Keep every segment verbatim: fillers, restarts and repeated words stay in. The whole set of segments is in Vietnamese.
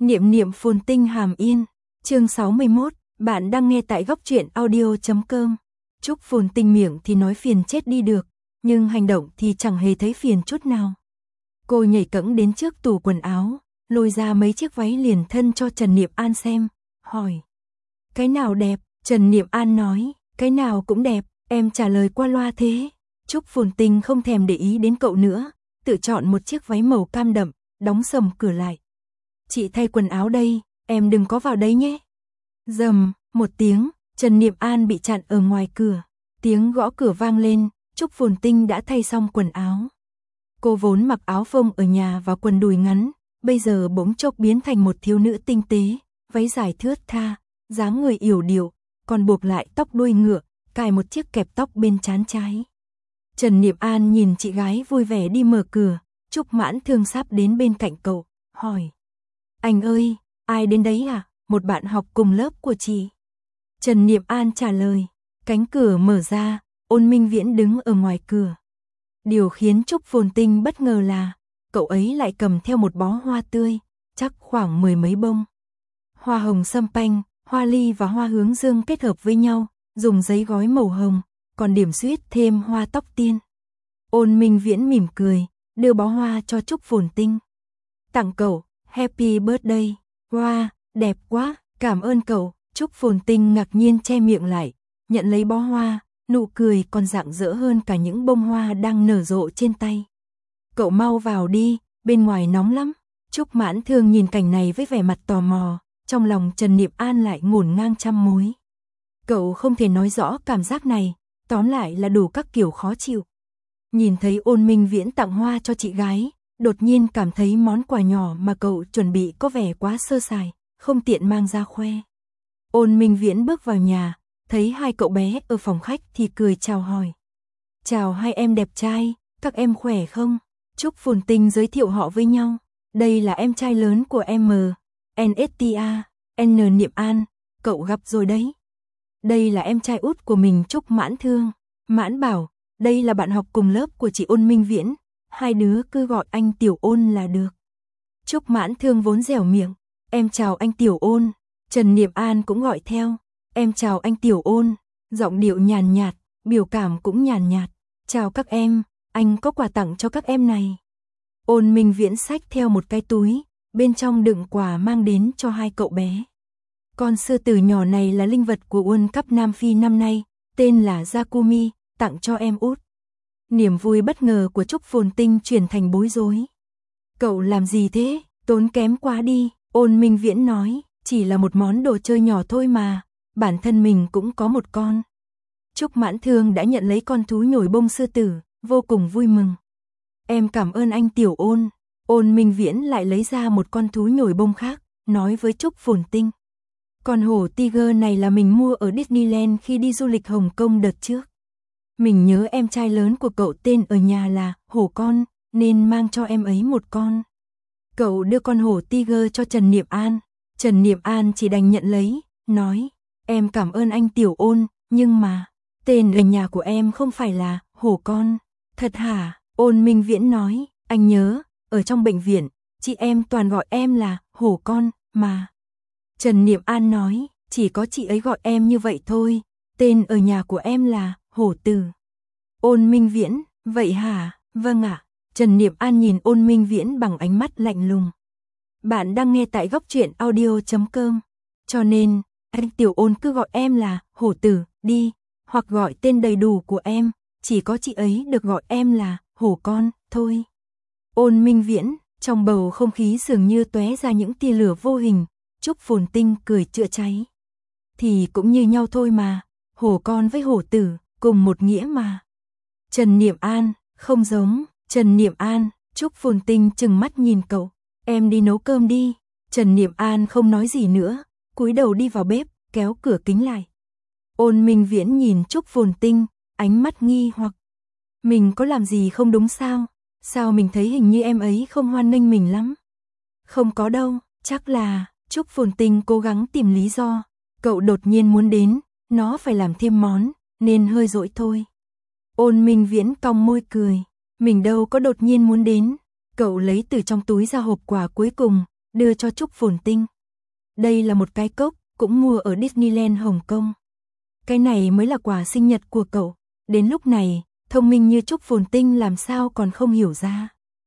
Niệm niệm phồn tinh hàm yên. Chương sáu mươi mốt, bạn đang nghe tại góc truyện audio chấm com. Trúc Phồn Tinh miệng thì nói phiền chết đi được, nhưng hành động thì chẳng hề thấy phiền chút nào. Cô nhảy cẫng đến trước tủ quần áo, lôi ra mấy chiếc váy liền thân cho Trần Niệm An xem, hỏi: "Cái nào đẹp?" Trần Niệm An nói: "Cái nào cũng đẹp." Em trả lời qua loa thế. Trúc Phồn Tinh không thèm để ý đến cậu nữa, tự chọn một chiếc váy màu cam đậm, đóng sầm cửa lại. "Chị thay quần áo đây, em đừng có vào đấy nhé." Rầm một tiếng, Trần Niệm An bị chặn ở ngoài cửa. Tiếng gõ cửa vang lên, Trúc Phồn Tinh đã thay xong quần áo. Cô vốn mặc áo phông ở nhà và quần đùi ngắn, bây giờ bỗng chốc biến thành một thiếu nữ tinh tế, váy dài thướt tha, dáng người yểu điệu, còn buộc lại tóc đuôi ngựa, cài một chiếc kẹp tóc bên trán trái. Trần Niệm An nhìn chị gái vui vẻ đi mở cửa, Trúc Mãn Thương sắp đến bên cạnh cậu, hỏi: "Anh ơi, ai đến đấy à?" "Một bạn học cùng lớp của chị." Trần Niệm An trả lời. Cánh cửa mở ra, Ôn Minh Viễn đứng ở ngoài cửa. Điều khiến Trúc Phồn Tinh bất ngờ là cậu ấy lại cầm theo một bó hoa tươi, chắc khoảng mười mấy bông. Hoa hồng sâm panh, hoa ly và hoa hướng dương kết hợp với nhau, dùng giấy gói màu hồng, còn điểm xuyết thêm hoa tóc tiên. Ôn Minh Viễn mỉm cười, đưa bó hoa cho Trúc Phồn Tinh. "Tặng cậu, Happy Birthday." "Wow, đẹp quá, cảm ơn cậu." Trúc Phồn Tinh ngạc nhiên che miệng lại, nhận lấy bó hoa, nụ cười còn rạng rỡ hơn cả những bông hoa đang nở rộ trên tay. "Cậu mau vào đi, bên ngoài nóng lắm." Trúc Mãn Thương nhìn cảnh này với vẻ mặt tò mò, trong lòng Trần Niệm An lại ngổn ngang trăm mối. Cậu không thể nói rõ cảm giác này, tóm lại là đủ các kiểu khó chịu. Nhìn thấy Ôn Minh Viễn tặng hoa cho chị gái, đột nhiên cảm thấy món quà nhỏ mà cậu chuẩn bị có vẻ quá sơ sài, không tiện mang ra khoe. Ôn Minh Viễn bước vào nhà, thấy hai cậu bé ở phòng khách thì cười chào hỏi. "Chào hai em đẹp trai, các em khỏe không?" Trúc Phồn Tinh giới thiệu họ với nhau. "Đây là em trai lớn của em, en ét tê a, N Niệm An, cậu gặp rồi đấy." "Đây là em trai út của mình, Trúc Mãn Thương." Mãn bảo: "Đây là bạn học cùng lớp của chị Ôn Minh Viễn, hai đứa cứ gọi anh Tiểu Ôn là được." Trúc Mãn Thương vốn dẻo miệng: "Em chào anh Tiểu Ôn." Trần Niệm An cũng gọi theo: "Em chào anh Tiểu Ôn." Giọng điệu nhàn nhạt, biểu cảm cũng nhàn nhạt. "Chào các em, anh có quà tặng cho các em này." Ôn Minh Viễn xách theo một cái túi, bên trong đựng quà mang đến cho hai cậu bé. Con sư tử nhỏ này là linh vật của World Cup Nam Phi năm nay, tên là Jakumi, tặng cho em út. Niềm vui bất ngờ của Trúc Phồn Tinh chuyển thành bối rối. "Cậu làm gì thế, tốn kém quá đi." Ôn Minh Viễn nói: "Chỉ là một món đồ chơi nhỏ thôi mà, bản thân mình cũng có một con." Trúc Mãn Thương đã nhận lấy con thú nhồi bông sư tử, vô cùng vui mừng. "Em cảm ơn anh Tiểu Ôn." Ôn Minh Viễn lại lấy ra một con thú nhồi bông khác, nói với Trúc Phồn Tinh: "Con hổ tiger này là mình mua ở Disneyland khi đi du lịch Hồng Kông đợt trước. Mình nhớ em trai lớn của cậu tên ở nhà là Hổ Con, nên mang cho em ấy một con." Cậu đưa con hổ tiger cho Trần Niệm An. Trần Niệm An chỉ đành nhận lấy, nói: "Em cảm ơn anh Tiểu Ôn, nhưng mà tên ở nhà của em không phải là Hổ Con." "Thật hả?" Ôn Minh Viễn nói: "Anh nhớ, ở trong bệnh viện, chị em toàn gọi em là Hổ Con mà." Trần Niệm An nói: "Chỉ có chị ấy gọi em như vậy thôi, tên ở nhà của em là Hổ Tử." Ôn Minh Viễn: "Vậy hả?" "Vâng ạ." Trần Niệm An nhìn Ôn Minh Viễn bằng ánh mắt lạnh lùng. Bạn đang nghe tại góc truyện audio chấm com. "Cho nên, anh Tiểu Ôn cứ gọi em là Hổ Tử đi, hoặc gọi tên đầy đủ của em, chỉ có chị ấy được gọi em là Hổ Con thôi." Ôn Minh Viễn, trong bầu không khí dường như tóe ra những tia lửa vô hình. Trúc Phồn Tinh cười chữa cháy: "Thì cũng như nhau thôi mà, Hổ Con với Hổ Tử, cùng một nghĩa mà." Trần Niệm An: "Không giống." Trần Niệm An. Trúc Phồn Tinh trừng mắt nhìn cậu: "Em đi nấu cơm đi." Trần Niệm An không nói gì nữa, cúi đầu đi vào bếp, kéo cửa kính lại. Ôn Minh Viễn nhìn Trúc Phồn Tinh, ánh mắt nghi hoặc: "Mình có làm gì không đúng sao? Sao mình thấy hình như em ấy không hoan nghênh mình lắm?" "Không có đâu, chắc là..." Trúc Phồn Tinh cố gắng tìm lý do. "Cậu đột nhiên muốn đến, nó phải làm thêm món, nên hơi dỗi thôi." Ôn Minh Viễn cong môi cười: "Mình đâu có đột nhiên muốn đến." Cậu lấy từ trong túi ra hộp quà cuối cùng, đưa cho Trúc Phồn Tinh. Đây là một cái cốc, cũng mua ở Disneyland Hồng Kông. Cái này mới là quà sinh nhật của cậu. Đến lúc này, thông minh như Trúc Phồn Tinh làm sao còn không hiểu ra.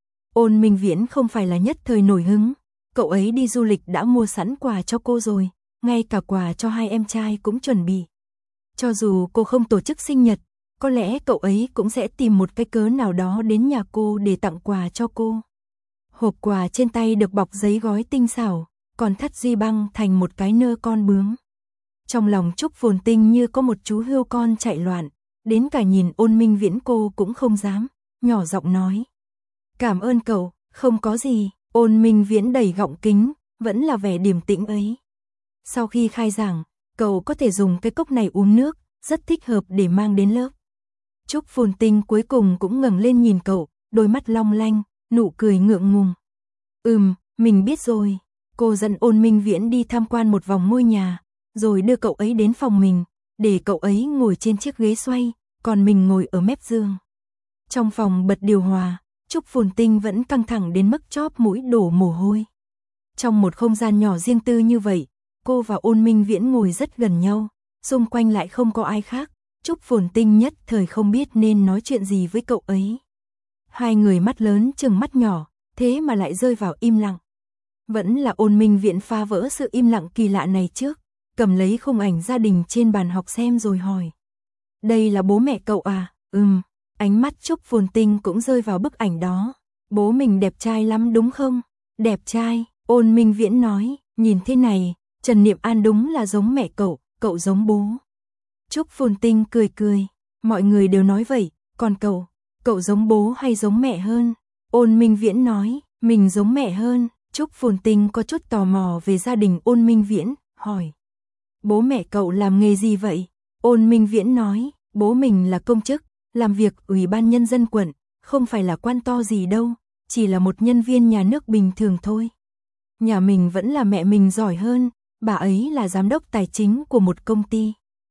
Ôn Minh Viễn không phải là nhất thời nổi hứng, cậu ấy đi du lịch đã mua sẵn quà cho cô rồi, ngay cả quà cho hai em trai cũng chuẩn bị. Cho dù cô không tổ chức sinh nhật, có lẽ cậu ấy cũng sẽ tìm một cái cớ nào đó đến nhà cô để tặng quà cho cô. Hộp quà trên tay được bọc giấy gói tinh xảo, còn thắt duy băng thành một cái nơ con bướm. Trong lòng Trúc Phồn Tinh như có một chú hươu con chạy loạn, đến cả nhìn Ôn Minh Viễn cô cũng không dám, nhỏ giọng nói. Cảm ơn cậu, không có gì. Ôn Minh Viễn đẩy gọng kính, vẫn là vẻ điềm tĩnh ấy. Sau khi khai giảng, cậu có thể dùng cái cốc này uống nước, rất thích hợp để mang đến lớp. Trúc Phồn Tinh cuối cùng cũng ngẩng lên nhìn cậu, đôi mắt long lanh, nụ cười ngượng ngùng. Ừm, mình biết rồi. Cô dẫn Ôn Minh Viễn đi tham quan một vòng ngôi nhà, rồi đưa cậu ấy đến phòng mình, để cậu ấy ngồi trên chiếc ghế xoay, còn mình ngồi ở mép giường. Trong phòng bật điều hòa, Trúc Phồn Tinh vẫn căng thẳng đến mức chóp mũi đổ mồ hôi. Trong một không gian nhỏ riêng tư như vậy, cô và Ôn Minh Viễn ngồi rất gần nhau, xung quanh lại không có ai khác. Trúc Phồn Tinh nhất thời không biết nên nói chuyện gì với cậu ấy. Hai người mắt lớn chừng mắt nhỏ, thế mà lại rơi vào im lặng. Vẫn là Ôn Minh Viễn phá vỡ sự im lặng kỳ lạ này trước, cầm lấy khung ảnh gia đình trên bàn học xem rồi hỏi. Đây là bố mẹ cậu à? Ừm, ánh mắt Trúc Phồn Tinh cũng rơi vào bức ảnh đó. Bố mình đẹp trai lắm đúng không? Đẹp trai, Ôn Minh Viễn nói, nhìn thế này, Trần Niệm An đúng là giống mẹ cậu, cậu giống bố. Trúc Phồn Tinh cười cười, mọi người đều nói vậy, còn cậu, cậu giống bố hay giống mẹ hơn? Ôn Minh Viễn nói, mình giống mẹ hơn. Trúc Phồn Tinh có chút tò mò về gia đình Ôn Minh Viễn, hỏi. Bố mẹ cậu làm nghề gì vậy? Ôn Minh Viễn nói, bố mình là công chức, làm việc Ủy ban Nhân dân quận, không phải là quan to gì đâu, chỉ là một nhân viên nhà nước bình thường thôi. Nhà mình vẫn là mẹ mình giỏi hơn, bà ấy là giám đốc tài chính của một công ty.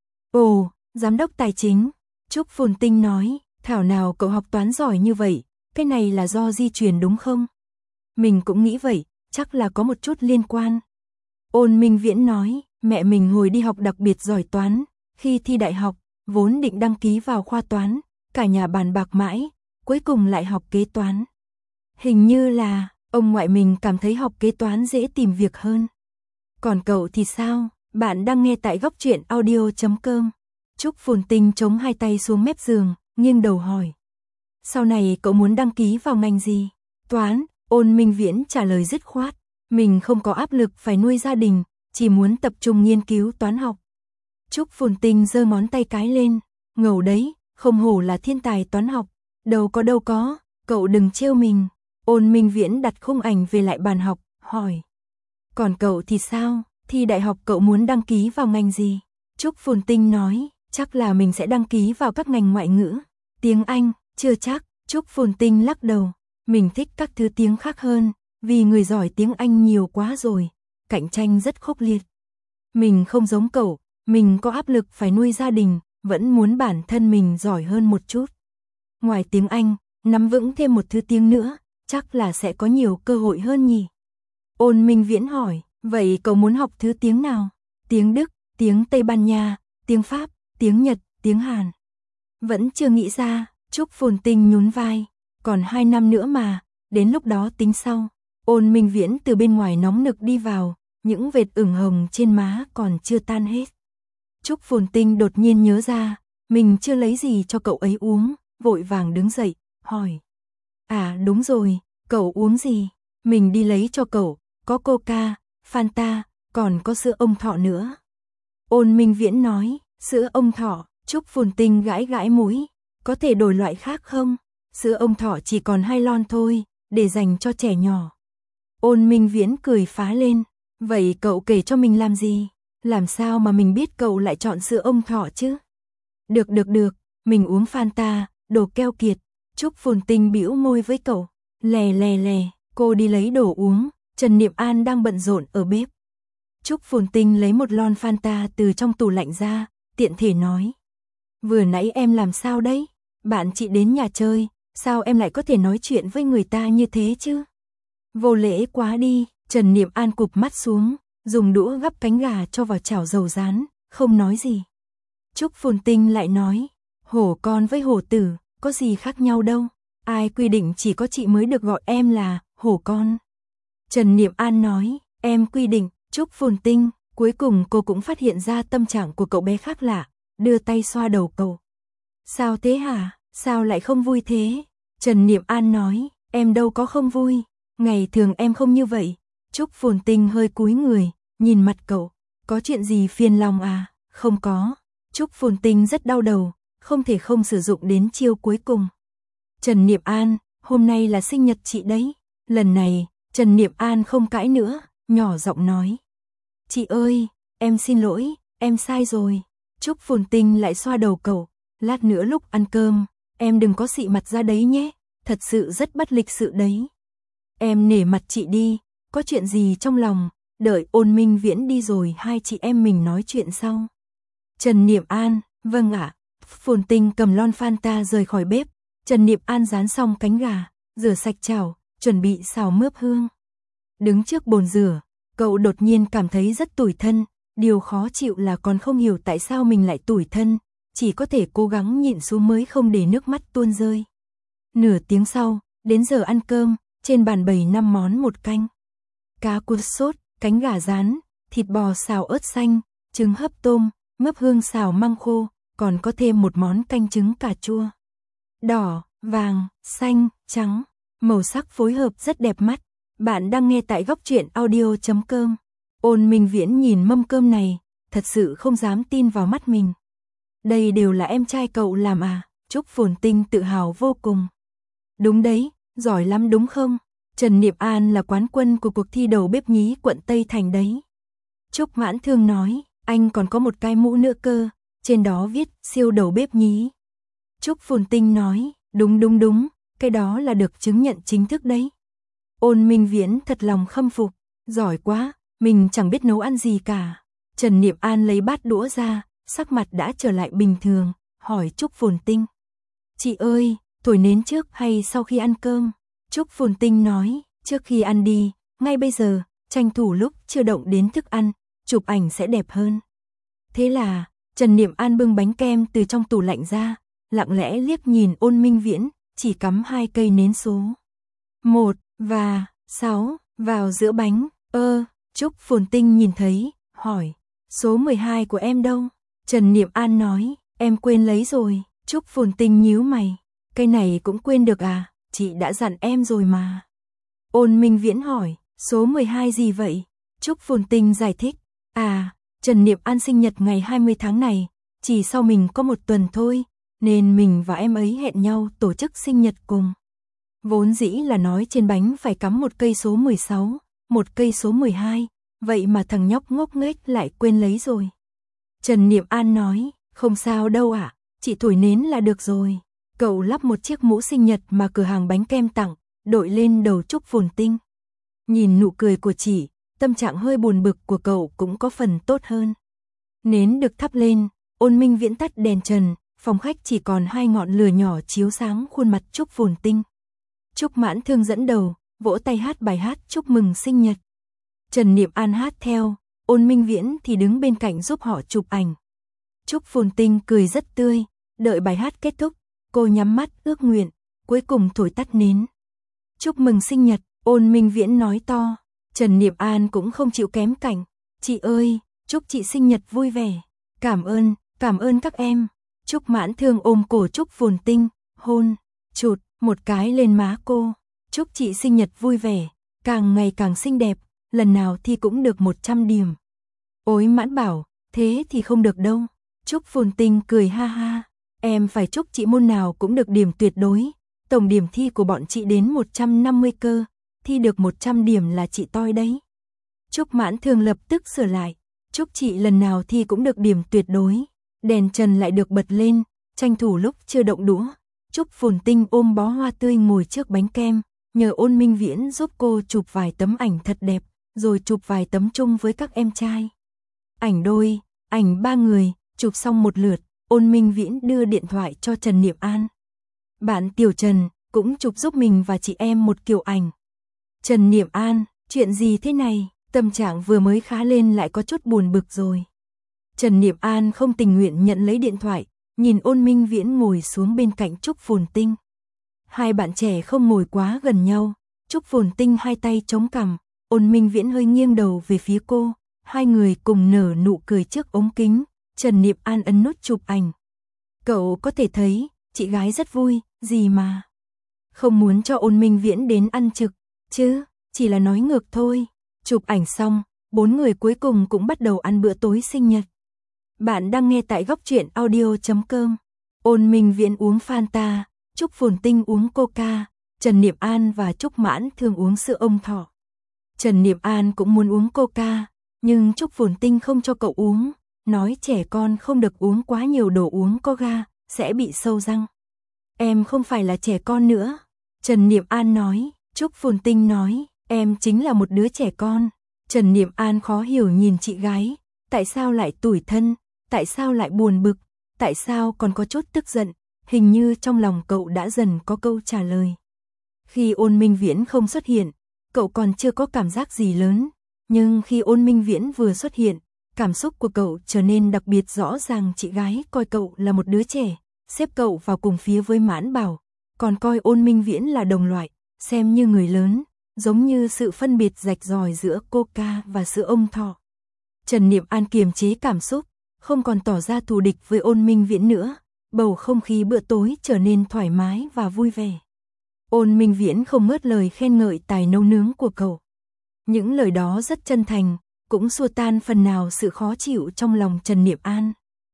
Ồ, giám đốc tài chính, Trúc Phồn Tinh nói, thảo nào cậu học toán giỏi như vậy, cái này là do di truyền đúng không? Mình cũng nghĩ vậy, chắc là có một chút liên quan. Ôn Minh Viễn nói, mẹ mình hồi đi học đặc biệt giỏi toán, khi thi đại học, vốn định đăng ký vào khoa toán, cả nhà bàn bạc mãi, cuối cùng lại học kế toán. Hình như là, ông ngoại mình cảm thấy học kế toán dễ tìm việc hơn. Còn cậu thì sao? Bạn đang nghe tại góc truyện audio chấm com. Trúc Phồn Tinh chống hai tay xuống mép giường, nghiêng đầu hỏi. Sau này cậu muốn đăng ký vào ngành gì? Toán, Ôn Minh Viễn trả lời dứt khoát. Mình không có áp lực phải nuôi gia đình, chỉ muốn tập trung nghiên cứu toán học. Trúc Phồn Tinh giơ ngón tay cái lên, ngầu đấy, không hổ là thiên tài toán học. Đâu có đâu có, cậu đừng trêu mình. Ôn Minh Viễn đặt khung ảnh về lại bàn học, hỏi. Còn cậu thì sao? Thi đại học cậu muốn đăng ký vào ngành gì? Trúc Phồn Tinh nói, chắc là mình sẽ đăng ký vào các ngành ngoại ngữ. Tiếng Anh, chưa chắc. Trúc Phồn Tinh lắc đầu. Mình thích các thứ tiếng khác hơn, vì người giỏi tiếng Anh nhiều quá rồi, cạnh tranh rất khốc liệt. Mình không giống cậu, mình có áp lực phải nuôi gia đình, vẫn muốn bản thân mình giỏi hơn một chút. Ngoài tiếng Anh, nắm vững thêm một thứ tiếng nữa, chắc là sẽ có nhiều cơ hội hơn nhỉ. Ôn Minh Viễn hỏi, vậy cậu muốn học thứ tiếng nào? Tiếng Đức, tiếng Tây Ban Nha, tiếng Pháp, tiếng Nhật, tiếng Hàn. Vẫn chưa nghĩ ra, Trúc Phồn Tinh nhún vai. Còn hai năm nữa mà, đến lúc đó tính sau. Ôn Minh Viễn từ bên ngoài nóng nực đi vào, những vệt ửng hồng trên má còn chưa tan hết. Trúc Phồn Tinh đột nhiên nhớ ra, mình chưa lấy gì cho cậu ấy uống, vội vàng đứng dậy, hỏi. À đúng rồi, cậu uống gì? Mình đi lấy cho cậu, có Coca, Fanta, còn có sữa ông thọ nữa. Ôn Minh Viễn nói, sữa ông thọ. Trúc Phồn Tinh gãi gãi mũi, có thể đổi loại khác không? Sữa ông thọ chỉ còn hai lon thôi, để dành cho trẻ nhỏ. Ôn Minh Viễn cười phá lên, vậy cậu kể cho mình làm gì? Làm sao mà mình biết cậu lại chọn sữa ông thọ chứ? Được được được, mình uống Fanta, đồ keo kiệt. Trúc Phồn Tinh bĩu môi với cậu, lè lè lè, cô đi lấy đồ uống, Trần Niệm An đang bận rộn ở bếp. Trúc Phồn Tinh lấy một lon Fanta từ trong tủ lạnh ra, tiện thể nói. Vừa nãy em làm sao đấy? Bạn chị đến nhà chơi, sao em lại có thể nói chuyện với người ta như thế chứ? Vô lễ quá đi, Trần Niệm An cụp mắt xuống, dùng đũa gắp cánh gà cho vào chảo dầu rán, không nói gì. Trúc Phồn Tinh lại nói, hổ con với hổ tử, có gì khác nhau đâu, ai quy định chỉ có chị mới được gọi em là hổ con. Trần Niệm An nói, em quy định. Trúc Phồn Tinh, cuối cùng cô cũng phát hiện ra tâm trạng của cậu bé khác lạ, đưa tay xoa đầu cậu. Sao thế hả, sao lại không vui thế? Trần Niệm An nói, em đâu có không vui, ngày thường em không như vậy. Trúc Phồn Tinh hơi cúi người, nhìn mặt cậu, có chuyện gì phiền lòng à? Không có. Trúc Phồn Tinh rất đau đầu, không thể không sử dụng đến chiêu cuối cùng. Trần Niệm An, hôm nay là sinh nhật chị đấy. Lần này, Trần Niệm An không cãi nữa, nhỏ giọng nói. Chị ơi, em xin lỗi, em sai rồi. Trúc Phồn Tinh lại xoa đầu cậu, lát nữa lúc ăn cơm, em đừng có xị mặt ra đấy nhé, thật sự rất bất lịch sự đấy. Em nể mặt chị đi, có chuyện gì trong lòng, đợi Ôn Minh Viễn đi rồi hai chị em mình nói chuyện sau. Trần Niệm An, vâng ạ. Phồn Tinh cầm lon Fanta rời khỏi bếp, Trần Niệm An rán xong cánh gà, rửa sạch chảo, chuẩn bị xào mướp hương. Đứng trước bồn rửa, cậu đột nhiên cảm thấy rất tủi thân, điều khó chịu là còn không hiểu tại sao mình lại tủi thân, chỉ có thể cố gắng nhịn xuống mới không để nước mắt tuôn rơi. Nửa tiếng sau, đến giờ ăn cơm, trên bàn bày năm món một canh. Cá cuốn sốt, cánh gà rán, thịt bò xào ớt xanh, trứng hấp tôm, mướp hương xào măng khô, còn có thêm một món canh trứng cà chua. Đỏ, vàng, xanh, trắng, màu sắc phối hợp rất đẹp mắt. Bạn đang nghe tại góc truyện audio chấm com. Ôn Minh Viễn nhìn mâm cơm này, thật sự không dám tin vào mắt mình. Đây đều là em trai cậu làm à? Trúc Phồn Tinh tự hào vô cùng. Đúng đấy, giỏi lắm đúng không? Trần Niệm An là quán quân của cuộc thi đầu bếp nhí quận Tây Thành đấy. Trúc Mãn Thương nói, anh còn có một cái mũ nữa cơ, trên đó viết siêu đầu bếp nhí. Trúc Phồn Tinh nói, đúng đúng đúng, cái đó là được chứng nhận chính thức đấy. Ôn Minh Viễn thật lòng khâm phục, giỏi quá, mình chẳng biết nấu ăn gì cả. Trần Niệm An lấy bát đũa ra, sắc mặt đã trở lại bình thường, hỏi Trúc Phồn Tinh. Chị ơi, thổi nến trước hay sau khi ăn cơm? Trúc Phồn Tinh nói, trước khi ăn đi, ngay bây giờ, tranh thủ lúc chưa động đến thức ăn, chụp ảnh sẽ đẹp hơn. Thế là, Trần Niệm An bưng bánh kem từ trong tủ lạnh ra, lặng lẽ liếc nhìn Ôn Minh Viễn, chỉ cắm hai cây nến số một và sáu vào giữa bánh. Ơ, Trúc Phồn Tinh nhìn thấy, hỏi, số mười hai của em đâu? Trần Niệm An nói, em quên lấy rồi. Trúc Phồn Tinh nhíu mày, cây này cũng quên được à? Chị đã dặn em rồi mà. Ôn Minh Viễn hỏi, số mười hai gì vậy? Trúc Phồn Tinh giải thích, à, Trần Niệm An sinh nhật ngày hai mươi tháng này, chỉ sau mình có một tuần thôi, nên mình và em ấy hẹn nhau tổ chức sinh nhật cùng. Vốn dĩ là nói trên bánh phải cắm một cây số mười sáu, một cây số mười hai, vậy mà thằng nhóc ngốc nghếch lại quên lấy rồi. Trần Niệm An nói, không sao đâu ạ, à, chị thổi nến là được rồi. Cậu lắp một chiếc mũ sinh nhật mà cửa hàng bánh kem tặng, đội lên đầu Trúc Phồn Tinh. Nhìn nụ cười của chị, tâm trạng hơi buồn bực của cậu cũng có phần tốt hơn. Nến được thắp lên, Ôn Minh Viễn tắt đèn trần, phòng khách chỉ còn hai ngọn lửa nhỏ chiếu sáng khuôn mặt Trúc Phồn Tinh. Trúc Mãn Thương dẫn đầu, vỗ tay hát bài hát chúc mừng sinh nhật. Trần Niệm An hát theo, Ôn Minh Viễn thì đứng bên cạnh giúp họ chụp ảnh. Trúc Phồn Tinh cười rất tươi, đợi bài hát kết thúc, cô nhắm mắt ước nguyện, cuối cùng thổi tắt nến. Chúc mừng sinh nhật, Ôn Minh Viễn nói to. Trần Niệm An cũng không chịu kém cạnh. Chị ơi, chúc chị sinh nhật vui vẻ. Cảm ơn, cảm ơn các em. Trúc Mãn Thương ôm cổ Trúc Phồn Tinh, hôn, chụt một cái lên má cô. Chúc chị sinh nhật vui vẻ, càng ngày càng xinh đẹp, lần nào thì cũng được một trăm điểm. Ối Mãn bảo, thế thì không được đâu. Trúc Phồn Tinh cười ha ha, em phải chúc chị môn nào cũng được điểm tuyệt đối. Tổng điểm thi của bọn chị đến một trăm năm mươi cơ, thi được một trăm điểm là chị toi đấy. Trúc Mãn Thương lập tức sửa lại, chúc chị lần nào thi cũng được điểm tuyệt đối. Đèn trần lại được bật lên, tranh thủ lúc chưa động đũa. Trúc Phồn Tinh ôm bó hoa tươi ngồi trước bánh kem, nhờ Ôn Minh Viễn giúp cô chụp vài tấm ảnh thật đẹp, rồi chụp vài tấm chung với các em trai. Ảnh đôi, ảnh ba người, chụp xong một lượt, Ôn Minh Viễn đưa điện thoại cho Trần Niệm An. Bạn Tiểu Trần cũng chụp giúp mình và chị em một kiểu ảnh. Trần Niệm An, Chuyện gì thế này, tâm trạng vừa mới khá lên lại có chút buồn bực rồi. Trần Niệm An không tình nguyện nhận lấy điện thoại, nhìn Ôn Minh Viễn ngồi xuống bên cạnh Trúc Phồn Tinh. Hai bạn trẻ không ngồi quá gần nhau, Trúc Phồn Tinh hai tay chống cằm, Ôn Minh Viễn hơi nghiêng đầu về phía cô, hai người cùng nở nụ cười trước ống kính, Trần Niệm An ấn nút chụp ảnh. Cậu có thể thấy, chị gái rất vui, gì mà. Không muốn cho Ôn Minh Viễn đến ăn trực, chứ, chỉ là nói ngược thôi. Chụp ảnh xong, bốn người cuối cùng cũng bắt đầu ăn bữa tối sinh nhật. Bạn đang nghe tại góc truyện audio chấm com. Ôn Minh Viễn uống Fanta, Trúc Phồn Tinh uống Coca, Trần Niệm An và Trúc Mãn thường uống sữa ông thọ. Trần Niệm An cũng muốn uống Coca, nhưng Trúc Phồn Tinh không cho cậu uống, nói trẻ con không được uống quá nhiều đồ uống có ga, sẽ bị sâu răng. Em không phải là trẻ con nữa, Trần Niệm An nói. Trúc Phồn Tinh nói, em chính là một đứa trẻ con. Trần Niệm An khó hiểu nhìn chị gái, tại sao lại tủi thân, tại sao lại buồn bực, tại sao còn có chút tức giận, hình như trong lòng cậu đã dần có câu trả lời. Khi Ôn Minh Viễn không xuất hiện, cậu còn chưa có cảm giác gì lớn, nhưng khi Ôn Minh Viễn vừa xuất hiện, cảm xúc của cậu trở nên đặc biệt rõ ràng. Chị gái coi cậu là một đứa trẻ, xếp cậu vào cùng phía với Mãn Bảo, còn coi Ôn Minh Viễn là đồng loại, xem như người lớn, giống như sự phân biệt rạch ròi giữa Coca và sữa ông thọ. Trần Niệm An kiềm chế cảm xúc, không còn tỏ ra thù địch với Ôn Minh Viễn nữa, bầu không khí bữa tối trở nên thoải mái và vui vẻ. Ôn Minh Viễn không ngớt lời khen ngợi tài nấu nướng của cậu. Những lời đó rất chân thành, cũng xua tan phần nào sự khó chịu trong lòng Trần Niệm An.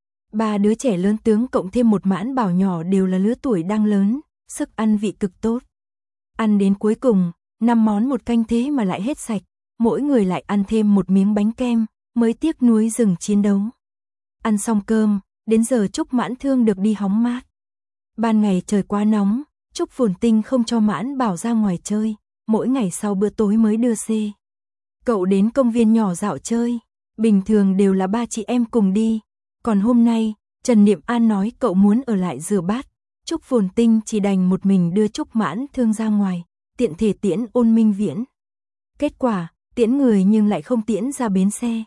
Ba đứa trẻ lớn tướng cộng thêm một Mãn Bảo nhỏ đều là lứa tuổi đang lớn, sức ăn vị cực tốt. Ăn đến cuối cùng, năm món một canh thế mà lại hết sạch, mỗi người lại ăn thêm một miếng bánh kem, mới tiếc nuối dừng chiến đấu. Ăn xong cơm, đến giờ Trúc Mãn Thương được đi hóng mát. Ban ngày trời quá nóng, Trúc Phồn Tinh không cho Mãn Bảo ra ngoài chơi, mỗi ngày sau bữa tối mới đưa xe. Cậu đến công viên nhỏ dạo chơi, bình thường đều là ba chị em cùng đi, còn hôm nay, Trần Niệm An nói cậu muốn ở lại rửa bát, Trúc Phồn Tinh chỉ đành một mình đưa Trúc Mãn Thương ra ngoài, tiện thể tiễn Ôn Minh Viễn. Kết quả, tiễn người nhưng lại không tiễn ra bến xe.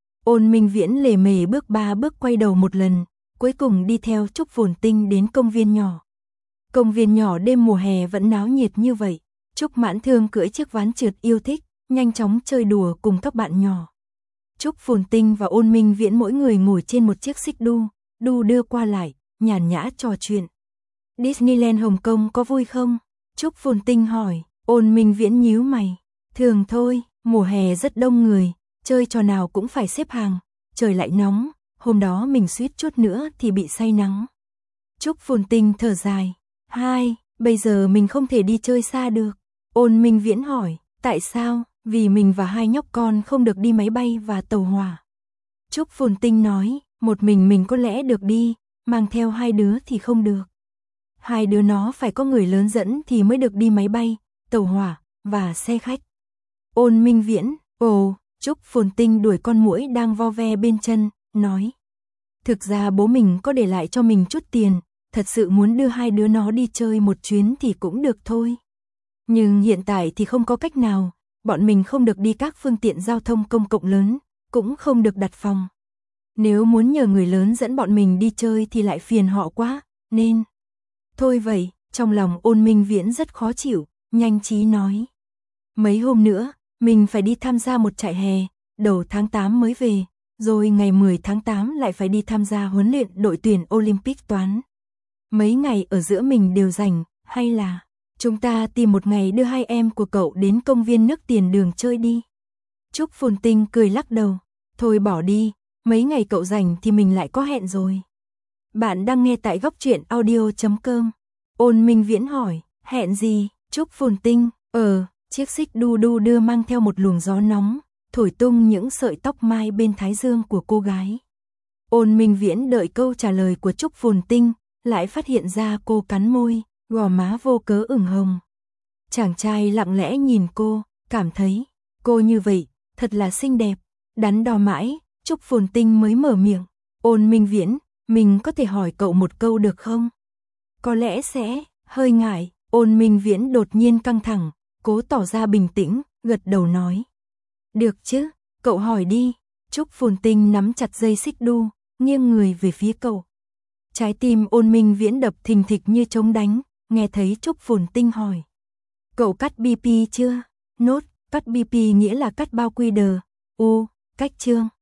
Ôn Minh Viễn lề mề bước ba bước quay đầu một lần, cuối cùng đi theo Trúc Phồn Tinh đến công viên nhỏ. Công viên nhỏ đêm mùa hè vẫn náo nhiệt như vậy, Trúc Mãn Thương cưỡi chiếc ván trượt yêu thích, nhanh chóng chơi đùa cùng các bạn nhỏ. Trúc Phồn Tinh và Ôn Minh Viễn mỗi người ngồi trên một chiếc xích đu, đu đưa qua lại, nhàn nhã trò chuyện. Disneyland Hồng Kông có vui không? Trúc Phồn Tinh hỏi. Ôn Minh Viễn nhíu mày. Thường thôi, mùa hè rất đông người, chơi trò nào cũng phải xếp hàng, trời lại nóng, hôm đó mình suýt chút nữa thì bị say nắng. Trúc Phồn Tinh thở dài. Hai, bây giờ mình không thể đi chơi xa được. Ôn Minh Viễn hỏi, tại sao? Vì mình và hai nhóc con không được đi máy bay và tàu hỏa. Trúc Phồn Tinh nói, một mình mình có lẽ được đi, mang theo hai đứa thì không được. Hai đứa nó phải có người lớn dẫn thì mới được đi máy bay, tàu hỏa và xe khách. Ôn Minh Viễn, ồ, Trúc Phồn Tinh đuổi con muỗi đang vo ve bên chân, nói. Thực ra bố mình có để lại cho mình chút tiền, thật sự muốn đưa hai đứa nó đi chơi một chuyến thì cũng được thôi. Nhưng hiện tại thì không có cách nào, bọn mình không được đi các phương tiện giao thông công cộng lớn, cũng không được đặt phòng. Nếu muốn nhờ người lớn dẫn bọn mình đi chơi thì lại phiền họ quá, nên... Thôi vậy, trong lòng Ôn Minh Viễn rất khó chịu, nhanh trí nói. Mấy hôm nữa, mình phải đi tham gia một trại hè, đầu tháng tám mới về, rồi ngày mười tháng tám lại phải đi tham gia huấn luyện đội tuyển Olympic toán. Mấy ngày ở giữa mình đều rảnh, hay là chúng ta tìm một ngày đưa hai em của cậu đến công viên nước Tiền Đường chơi đi. Trúc Phồn Tinh cười lắc đầu, thôi bỏ đi, mấy ngày cậu rảnh thì mình lại có hẹn rồi. Bạn đang nghe tại góc truyện audio chấm com. Ôn Minh Viễn hỏi, hẹn gì? Trúc Phồn Tinh, ờ, chiếc xích đu đu đưa mang theo một luồng gió nóng, thổi tung những sợi tóc mai bên thái dương của cô gái. Ôn Minh Viễn đợi câu trả lời của Trúc Phồn Tinh, lại phát hiện ra cô cắn môi, gò má vô cớ ửng hồng. Chàng trai lặng lẽ nhìn cô, cảm thấy cô như vậy, thật là xinh đẹp. Đắn đo mãi, Trúc Phồn Tinh mới mở miệng. Ôn Minh Viễn, mình có thể hỏi cậu một câu được không? Có lẽ sẽ hơi ngại. Ôn Minh Viễn đột nhiên căng thẳng, cố tỏ ra bình tĩnh, gật đầu nói. Được chứ, cậu hỏi đi. Trúc Phồn Tinh nắm chặt dây xích đu, nghiêng người về phía cậu. Trái tim Ôn Minh Viễn đập thình thịch như trống đánh, nghe thấy Trúc Phồn Tinh hỏi. Cậu cắt bê pê chưa? Nốt, cắt bê pê nghĩa là cắt bao quy đờ. U, cách chương.